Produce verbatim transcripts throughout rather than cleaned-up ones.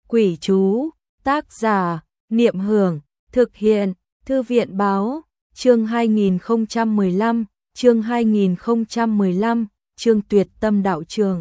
Quỷ chú, tác giả, Niệm Hưởng, thực hiện, Thư viện báo, chương hai nghìn không trăm mười lăm, chương hai nghìn không trăm mười lăm, chương Tuyệt Tâm Đạo Trường.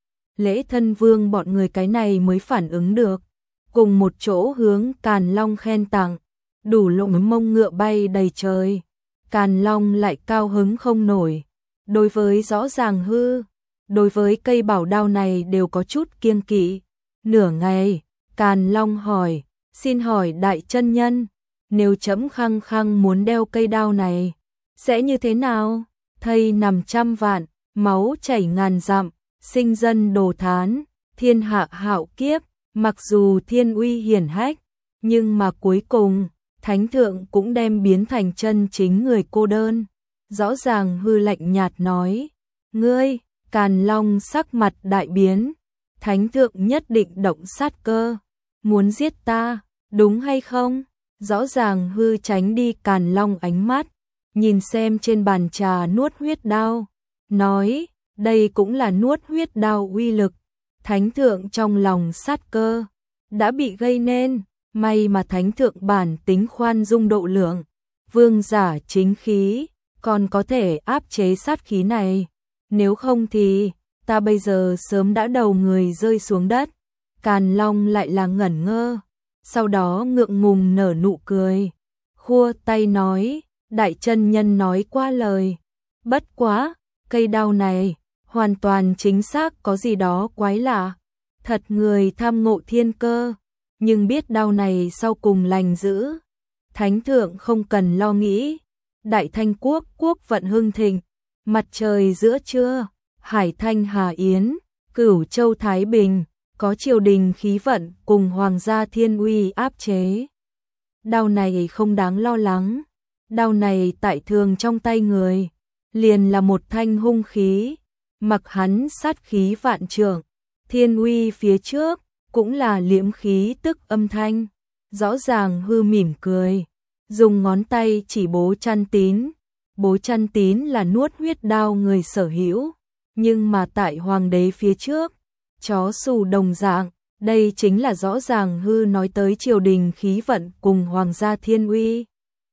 Lễ Thân Vương bọn người cái này mới phản ứng được, cùng một chỗ hướng Càn Long khen tặng, đủ lộng mông ngựa bay đầy trời. Càn Long lại cao hứng không nổi, đối với rõ ràng hư, đối với cây bảo đao này đều có chút kiêng kỵ. Nửa ngày, Càn Long hỏi, xin hỏi đại chân nhân, nếu trẫm khăng khăng muốn đeo cây đao này, sẽ như thế nào? Thây nằm trăm vạn, máu chảy ngàn dặm, sinh dân đồ thán, thiên hạ hạo kiếp, mặc dù thiên uy hiển hách, nhưng mà cuối cùng, Thánh Thượng cũng đem biến thành chân chính người cô đơn. Rõ ràng hư lạnh nhạt nói, ngươi, Càn Long sắc mặt đại biến, Thánh Thượng nhất định động sát cơ, muốn giết ta, đúng hay không? Rõ ràng hư tránh đi Càn Long ánh mắt, nhìn xem trên bàn trà nuốt huyết đao, nói, đây cũng là nuốt huyết đao uy lực. Thánh Thượng trong lòng sát cơ đã bị gây nên, may mà Thánh Thượng bản tính khoan dung độ lượng, vương giả chính khí, còn có thể áp chế sát khí này, nếu không thì ta bây giờ sớm đã đầu người rơi xuống đất. Càn Long lại là ngẩn ngơ, sau đó ngượng ngùng nở nụ cười, khua tay nói, đại chân nhân nói qua lời, bất quá, cây đao này, hoàn toàn chính xác có gì đó quái lạ, thật người tham ngộ thiên cơ, nhưng biết đao này sau cùng lành giữ. Thánh Thượng không cần lo nghĩ, Đại Thanh quốc quốc vận hưng thịnh, mặt trời giữa trưa, Hải Thanh Hà Yến, Cửu Châu Thái Bình, có triều đình khí vận cùng hoàng gia thiên uy áp chế. Đao này không đáng lo lắng, đao này tại thường trong tay người, liền là một thanh hung khí, mặc hắn sát khí vạn trượng, thiên uy phía trước, cũng là liễm khí tức âm thanh. Rõ ràng hư mỉm cười, dùng ngón tay chỉ Bố Chăn Tín. Bố Chăn Tín là nuốt huyết đao người sở hữu, nhưng mà tại hoàng đế phía trước, chó sù đồng dạng, đây chính là rõ ràng hư nói tới triều đình khí vận cùng hoàng gia thiên uy.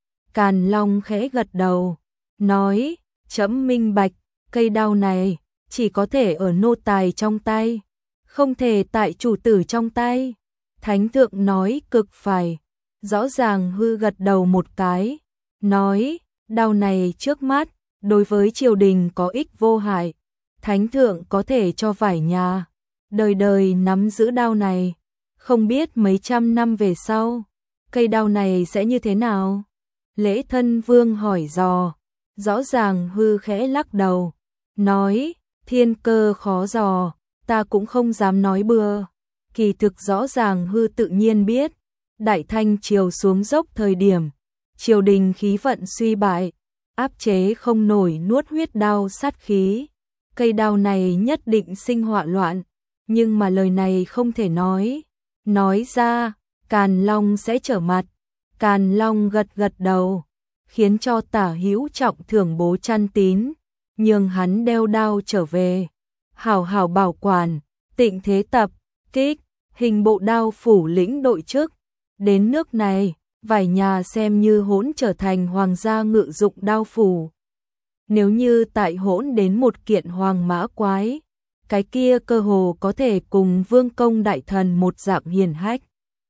Càn Long khẽ gật đầu, nói, trẫm minh bạch, cây đao này chỉ có thể ở nô tài trong tay, không thể tại chủ tử trong tay. Thánh Thượng nói cực phải, rõ ràng hư gật đầu một cái, nói, đao này trước mắt, đối với triều đình có ích vô hại, Thánh Thượng có thể cho vải nhà, đời đời nắm giữ đao này, không biết mấy trăm năm về sau, cây đao này sẽ như thế nào? Lễ Thân Vương hỏi dò, rõ ràng hư khẽ lắc đầu, nói, thiên cơ khó dò, ta cũng không dám nói bừa. Kỳ thực rõ ràng hư tự nhiên biết, Đại Thanh triều xuống dốc thời điểm, triều đình khí vận suy bại, áp chế không nổi nuốt huyết đao sát khí, cây đao này nhất định sinh họa loạn, nhưng mà lời này không thể nói, nói ra, Càn Long sẽ trở mặt. Càn Long gật gật đầu, khiến cho tả hữu trọng thưởng Bố Chăn Tín, nhường hắn đeo đao trở về, hảo hảo bảo quản, tịnh thế tập, kích, hình bộ đao phủ lĩnh đội chức. Đến nước này, vải nhà xem như hỗn trở thành hoàng gia ngự dụng đao phủ. Nếu như tại hỗn đến một kiện hoàng mã quái, cái kia cơ hồ có thể cùng vương công đại thần một dạng hiền hách.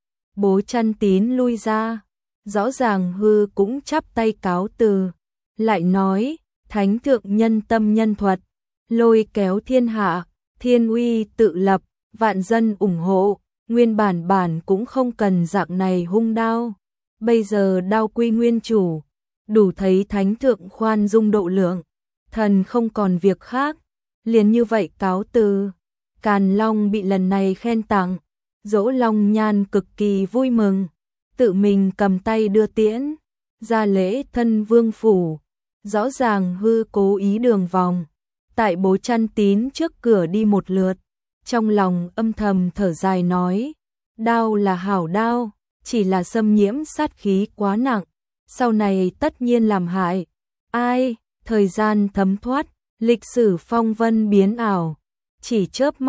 Bố Chăn Tín lui ra, rõ ràng hư cũng chắp tay cáo từ, lại nói, Thánh Thượng nhân tâm nhân thuật, lôi kéo thiên hạ, thiên uy tự lập, vạn dân ủng hộ, nguyên bản bản cũng không cần dạng này hung đao, bây giờ đao quy nguyên chủ, đủ thấy Thánh Thượng khoan dung độ lượng, thần không còn việc khác, liền như vậy cáo từ. Càn Long bị lần này khen tặng, Dỗ Long Nhan cực kỳ vui mừng, tự mình cầm tay đưa tiễn, ra lễ Thân Vương phủ, rõ ràng hư cố ý đường vòng, tại Bố Chăn Tín trước cửa đi một lượt, trong lòng âm thầm thở dài nói, đao là hảo đao, chỉ là xâm nhiễm sát khí quá nặng, sau này tất nhiên làm hại. Ai, thời gian thấm thoát, lịch sử phong vân biến ảo, chỉ chớp mắt,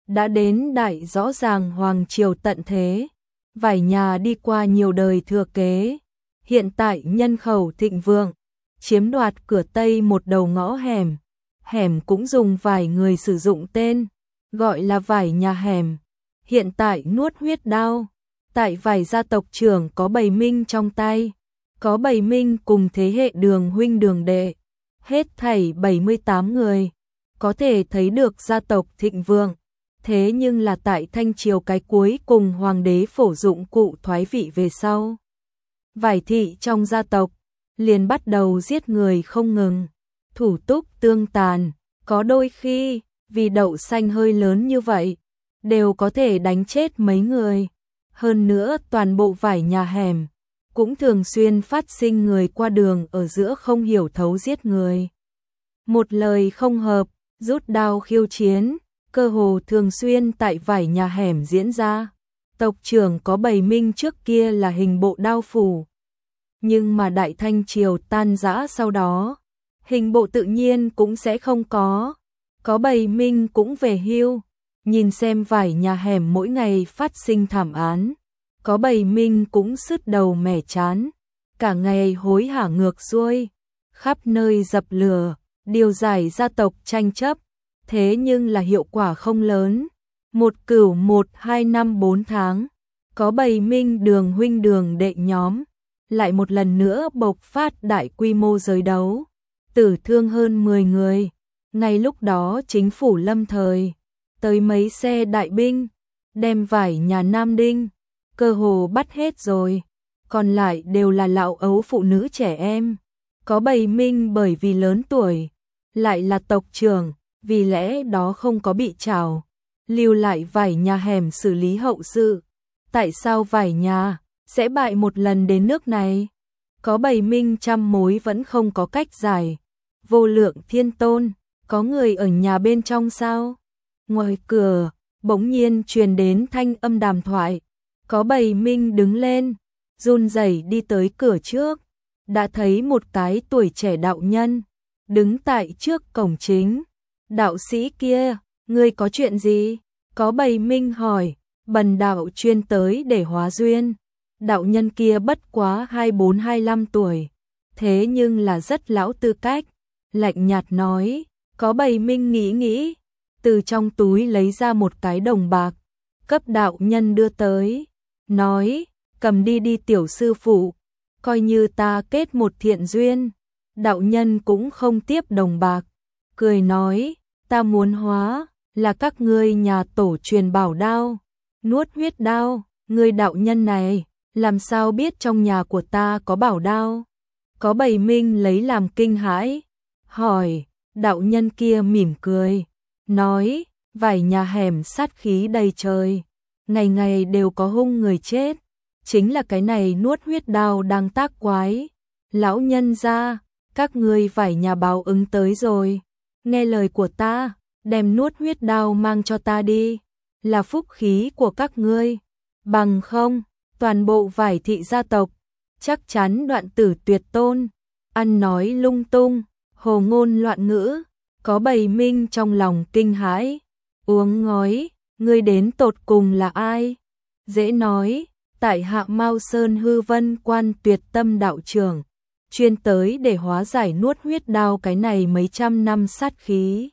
đã đến đại rõ ràng hoàng triều tận thế, vải nhà đi qua nhiều đời thừa kế, hiện tại nhân khẩu thịnh vượng, chiếm đoạt cửa Tây một đầu ngõ hẻm, hẻm cũng dùng vài người sử dụng tên, gọi là vải nhà hẻm, hiện tại nuốt huyết đao, tại vải gia tộc trưởng có Bầy Minh trong tay, có Bầy Minh cùng thế hệ Đường huynh Đường đệ, hết thảy bảy mươi tám người, có thể thấy được gia tộc thịnh vượng. Thế nhưng là tại Thanh Triều cái cuối cùng hoàng đế phổ dụng cụ thoái vị về sau, vải thị trong gia tộc liền bắt đầu giết người không ngừng, thủ túc tương tàn, có đôi khi vì đậu xanh hơi lớn như vậy, đều có thể đánh chết mấy người. Hơn nữa toàn bộ vải nhà hẻm cũng thường xuyên phát sinh người qua đường ở giữa không hiểu thấu giết người. Một lời không hợp, rút đao khiêu chiến, cơ hồ thường xuyên tại vải nhà hẻm diễn ra. Tộc trưởng có Bầy Minh trước kia là hình bộ đao phủ, nhưng mà Đại Thanh Triều tan rã sau đó, hình bộ tự nhiên cũng sẽ không có, có Bầy Minh cũng về hưu, nhìn xem vải nhà hẻm mỗi ngày phát sinh thảm án, có Bầy Minh cũng sứt đầu mẻ chán, cả ngày hối hả ngược xuôi, khắp nơi dập lửa, điều giải gia tộc tranh chấp, thế nhưng là hiệu quả không lớn. Một cửu một hai năm bốn tháng, có Bầy Minh Đường huynh Đường đệ nhóm, lại một lần nữa bộc phát đại quy mô giới đấu, tử thương hơn mười người. Ngay lúc đó chính phủ lâm thời tới mấy xe đại binh, đem vải nhà Nam Đinh cơ hồ bắt hết rồi, còn lại đều là lão ấu phụ nữ trẻ em. Có Bầy Minh bởi vì lớn tuổi, lại là tộc trưởng, vì lẽ đó không có bị trảo, lưu lại vải nhà hẻm xử lý hậu sự. Tại sao vải nhà sẽ bại một lần đến nước này? Có Bầy Minh trăm mối vẫn không có cách giải. Vô Lượng Thiên Tôn, có người ở nhà bên trong sao? Ngoài cửa, bỗng nhiên truyền đến thanh âm đàm thoại. Có Bầy Minh đứng lên, run rẩy đi tới cửa trước, đã thấy một cái tuổi trẻ đạo nhân đứng tại trước cổng chính. Đạo sĩ kia, ngươi có chuyện gì? Có Bầy Minh hỏi. Bần đạo chuyên tới để hóa duyên. Đạo nhân kia bất quá hai mươi bốn hai mươi lăm tuổi, thế nhưng là rất lão tư cách, lạnh nhạt nói. Có Bầy Minh nghĩ nghĩ, từ trong túi lấy ra một cái đồng bạc, cấp đạo nhân đưa tới, nói, cầm đi đi tiểu sư phụ, coi như ta kết một thiện duyên. Đạo nhân cũng không tiếp đồng bạc, cười nói, ta muốn hóa là các ngươi nhà tổ truyền bảo đao, nuốt huyết đao, ngươi đạo nhân này, làm sao biết trong nhà của ta có bảo đao? Có Bầy Minh lấy làm kinh hãi, hỏi. Đạo nhân kia mỉm cười, nói, vải nhà hẻm sát khí đầy trời, ngày ngày đều có hung người chết, chính là cái này nuốt huyết đao đang tác quái. Lão nhân gia, các ngươi vải nhà báo ứng tới rồi, nghe lời của ta, đem nuốt huyết đao mang cho ta đi, là phúc khí của các ngươi, bằng không, toàn bộ vải thị gia tộc, chắc chắn đoạn tử tuyệt tôn. Ăn nói lung tung, hồ ngôn loạn ngữ, có Bầy Minh trong lòng kinh hãi, uống ngói, ngươi đến tột cùng là ai? Dễ nói, tại hạ Mao Sơn Hư Vân Quan Tuyệt Tâm đạo trưởng, chuyên tới để hóa giải nuốt huyết đao cái này mấy trăm năm sát khí.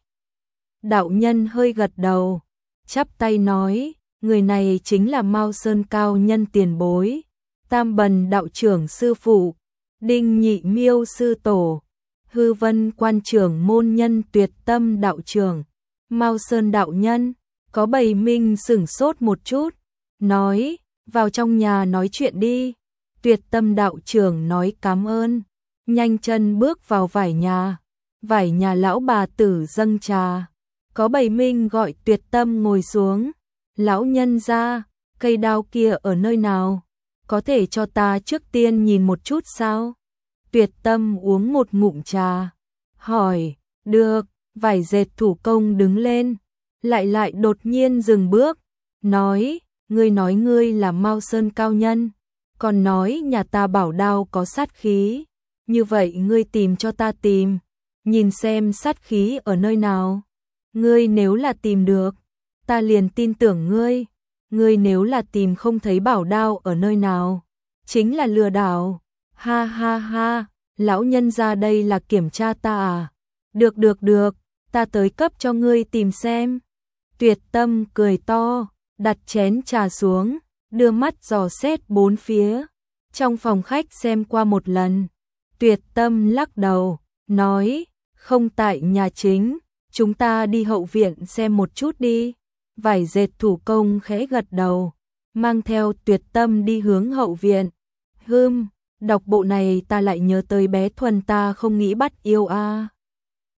Đạo nhân hơi gật đầu, chắp tay nói, người này chính là Mao Sơn cao nhân tiền bối, Tam Bần đạo trưởng sư phụ, Đinh Nhị Miêu sư tổ, Hư Vân Quan trưởng môn nhân Tuyệt Tâm đạo trưởng, Mao Sơn đạo nhân. Có Bầy Minh sửng sốt một chút, nói, vào trong nhà nói chuyện đi. Tuyệt Tâm đạo trưởng nói cảm ơn, nhanh chân bước vào vải nhà. Vải nhà lão bà tử dâng trà. Có Bầy Minh gọi Tuyệt Tâm ngồi xuống. Lão nhân gia, cây đao kia ở nơi nào? Có thể cho ta trước tiên nhìn một chút sao? Tuyệt Tâm uống một ngụm trà, hỏi, được. Vải dệt thủ công đứng lên, lại lại đột nhiên dừng bước, nói, ngươi nói ngươi là Mao Sơn cao nhân, còn nói nhà ta bảo đao có sát khí, như vậy ngươi tìm cho ta tìm, nhìn xem sát khí ở nơi nào. Ngươi nếu là tìm được, ta liền tin tưởng ngươi. Ngươi nếu là tìm không thấy bảo đao ở nơi nào, chính là lừa đảo. Ha ha ha, lão nhân ra đây là kiểm tra ta à? Được được được, ta tới cấp cho ngươi tìm xem. Tuyệt Tâm cười to, đặt chén trà xuống, đưa mắt dò xét bốn phía. Trong phòng khách xem qua một lần, Tuyệt Tâm lắc đầu, nói, không tại nhà chính, chúng ta đi hậu viện xem một chút đi. Vải dệt thủ công khẽ gật đầu, mang theo Tuyệt Tâm đi hướng hậu viện. Hừm, đọc bộ này ta lại nhớ tới bé Thuần ta không nghĩ bắt yêu a. À.